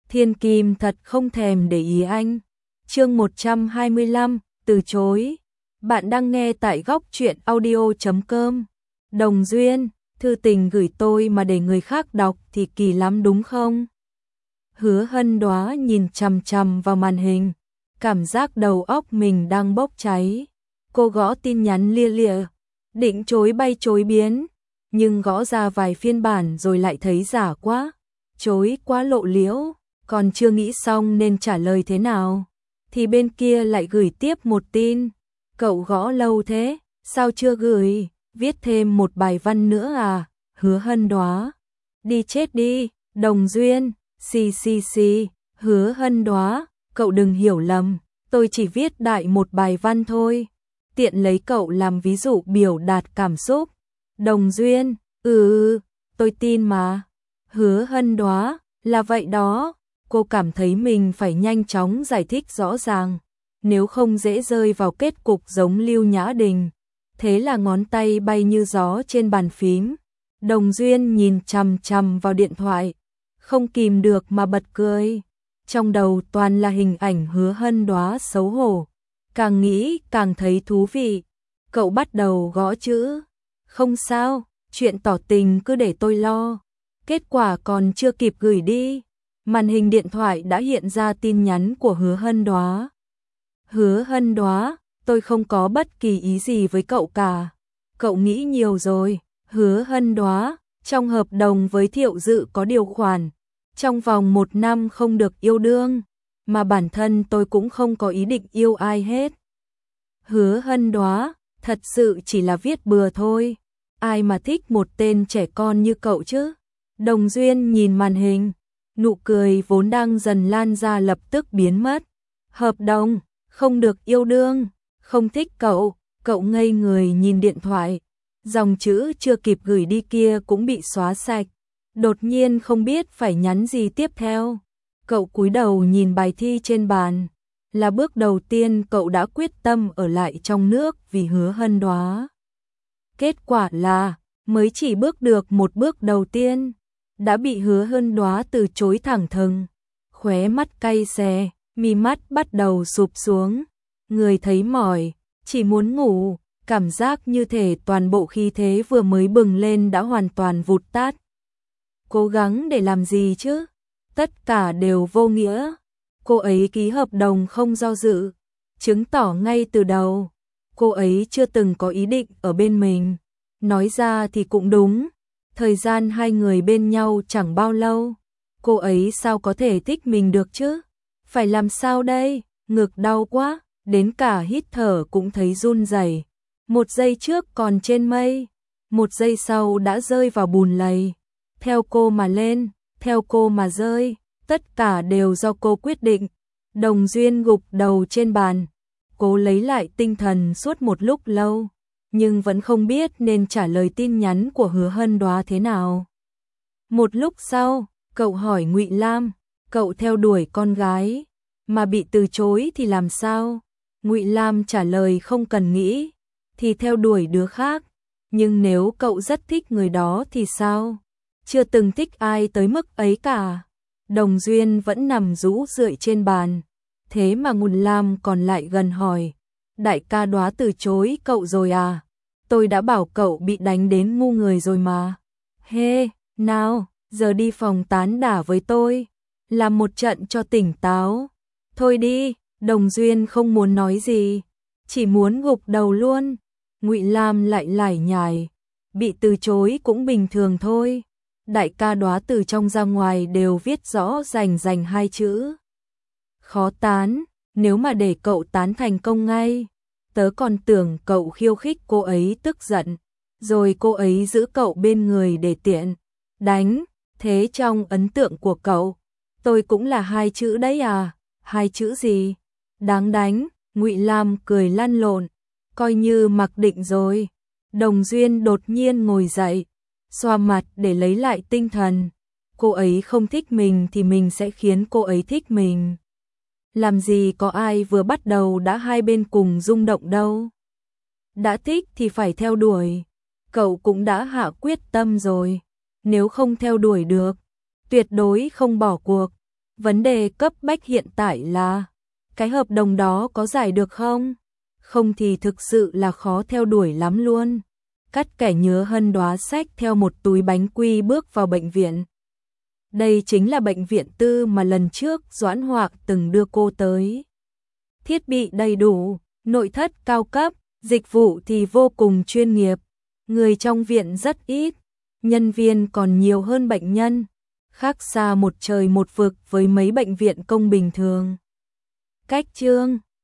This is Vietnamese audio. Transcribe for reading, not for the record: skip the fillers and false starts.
Thiên Kim thật không thèm để ý anh. Chương 125, từ chối. Bạn đang nghe tại góc truyện audio.com. Đồng Duyên, thư tình gửi tôi mà để người khác đọc thì kỳ lắm đúng không? Hứa Hân Đóa nhìn chằm chằm vào màn hình, cảm giác đầu óc mình đang bốc cháy. Cô gõ tin nhắn lia lịa, định chối bay chối biến, nhưng gõ ra vài phiên bản rồi lại thấy giả quá, chối quá lộ liễu, còn chưa nghĩ xong nên trả lời thế nào, thì bên kia lại gửi tiếp một tin. Cậu gõ lâu thế, sao chưa gửi, viết thêm một bài văn nữa à? Hứa Hân Đóa, đi chết đi. Đồng Duyên, xì, Hứa Hân Đóa, cậu đừng hiểu lầm, tôi chỉ viết đại một bài văn thôi, tiện lấy cậu làm ví dụ biểu đạt cảm xúc. Đồng Duyên, tôi tin mà. Hứa Hân Đóa, là vậy đó. Cô cảm thấy mình phải nhanh chóng giải thích rõ ràng, nếu không dễ rơi vào kết cục giống Lưu Nhã Đình. Thế là ngón tay bay như gió trên bàn phím. Đồng Duyên nhìn chằm chằm vào điện thoại, không kìm được mà bật cười. Trong đầu toàn là hình ảnh Hứa Hân Đóa xấu hổ, càng nghĩ càng thấy thú vị. Cậu bắt đầu gõ chữ. Không sao, chuyện tỏ tình cứ để tôi lo. Kết quả còn chưa kịp gửi đi, màn hình điện thoại đã hiện ra tin nhắn của Hứa Hân Đóa. Hứa Hân Đóa, tôi không có bất kỳ ý gì với cậu cả. Cậu nghĩ nhiều rồi. Hứa Hân Đóa, trong hợp đồng với Thiệu Dự có điều khoản, trong vòng 1 năm không được yêu đương, mà bản thân tôi cũng không có ý định yêu ai hết. Hứa Hân Đóa, thật sự chỉ là viết bừa thôi. Ai mà thích một tên trẻ con như cậu chứ? Đồng Duyên nhìn màn hình, nụ cười vốn đang dần lan ra lập tức biến mất. Hợp đồng, không được yêu đương, không thích cậu. Cậu ngây người nhìn điện thoại, dòng chữ chưa kịp gửi đi kia cũng bị xóa sạch. Đột nhiên không biết phải nhắn gì tiếp theo. Cậu cúi đầu nhìn bài thi trên bàn. Là bước đầu tiên cậu đã quyết tâm ở lại trong nước vì Hứa Hân Đóa. Kết quả là, mới chỉ bước được một bước đầu tiên, đã bị Hứa Hân Đóa từ chối thẳng thừng. Khóe mắt cay xè, mi mắt bắt đầu sụp xuống. Người thấy mỏi, chỉ muốn ngủ, cảm giác như thể toàn bộ khí thế vừa mới bừng lên đã hoàn toàn vụt tắt. Cố gắng để làm gì chứ? Tất cả đều vô nghĩa. Cô ấy ký hợp đồng không do dự, chứng tỏ ngay từ đầu cô ấy chưa từng có ý định ở bên mình. Nói ra thì cũng đúng, thời gian hai người bên nhau chẳng bao lâu, cô ấy sao có thể thích mình được chứ? Phải làm sao đây? Ngực đau quá, đến cả hít thở cũng thấy run rẩy. Một giây trước còn trên mây, một giây sau đã rơi vào bùn lầy. Theo cô mà lên, theo cô mà rơi, tất cả đều do cô quyết định. Đồng Duyên gục đầu trên bàn, cố lấy lại tinh thần suốt một lúc lâu, nhưng vẫn không biết nên trả lời tin nhắn của Hứa Hân Đóa thế nào. Một lúc sau, cậu hỏi Ngụy Lam, cậu theo đuổi con gái, mà bị từ chối thì làm sao? Ngụy Lam trả lời không cần nghĩ, thì theo đuổi đứa khác, nhưng nếu cậu rất thích người đó thì sao? Chưa từng thích ai tới mức ấy cả. Đồng Duyên vẫn nằm rũ rượi trên bàn, thế mà Ngụy Lam còn lại gần hỏi, đại ca Đóa từ chối cậu rồi à? Tôi đã bảo cậu bị đánh đến ngu người rồi mà. Nào, giờ đi phòng tán đả với tôi, làm một trận cho tỉnh táo. Thôi đi. Đồng Duyên không muốn nói gì, chỉ muốn gục đầu luôn. Ngụy Lam lại lải nhải, bị từ chối cũng bình thường thôi. Đại ca Đóa từ trong ra ngoài đều viết rõ rành 2 chữ. Khó tán, nếu mà để cậu tán thành công ngay, tớ còn tưởng cậu khiêu khích cô ấy tức giận, rồi cô ấy giữ cậu bên người để tiện đánh. Thế trong ấn tượng của cậu, tôi cũng là 2 chữ đấy à? 2 chữ gì? Đáng đánh. Ngụy Lam cười lăn lộn, coi như mặc định rồi. Đồng Duyên đột nhiên ngồi dậy, xoa mặt để lấy lại tinh thần. Cô ấy không thích mình thì mình sẽ khiến cô ấy thích mình. Làm gì có ai vừa bắt đầu đã hai bên cùng rung động đâu. Đã thích thì phải theo đuổi. Cậu cũng đã hạ quyết tâm rồi, nếu không theo đuổi được, tuyệt đối không bỏ cuộc. Vấn đề cấp bách hiện tại là cái hợp đồng đó có giải được không? Không thì thực sự là khó theo đuổi lắm luôn. Cắt kẻ Nhớ Hân đóa xách theo một túi bánh quy bước vào bệnh viện. Đây chính là bệnh viện tư mà lần trước Doãn Hoạc từng đưa cô tới. Thiết bị đầy đủ, nội thất cao cấp, dịch vụ thì vô cùng chuyên nghiệp. Người trong viện rất ít, nhân viên còn nhiều hơn bệnh nhân. Khác xa một trời một vực với mấy bệnh viện công bình thường. Cách chương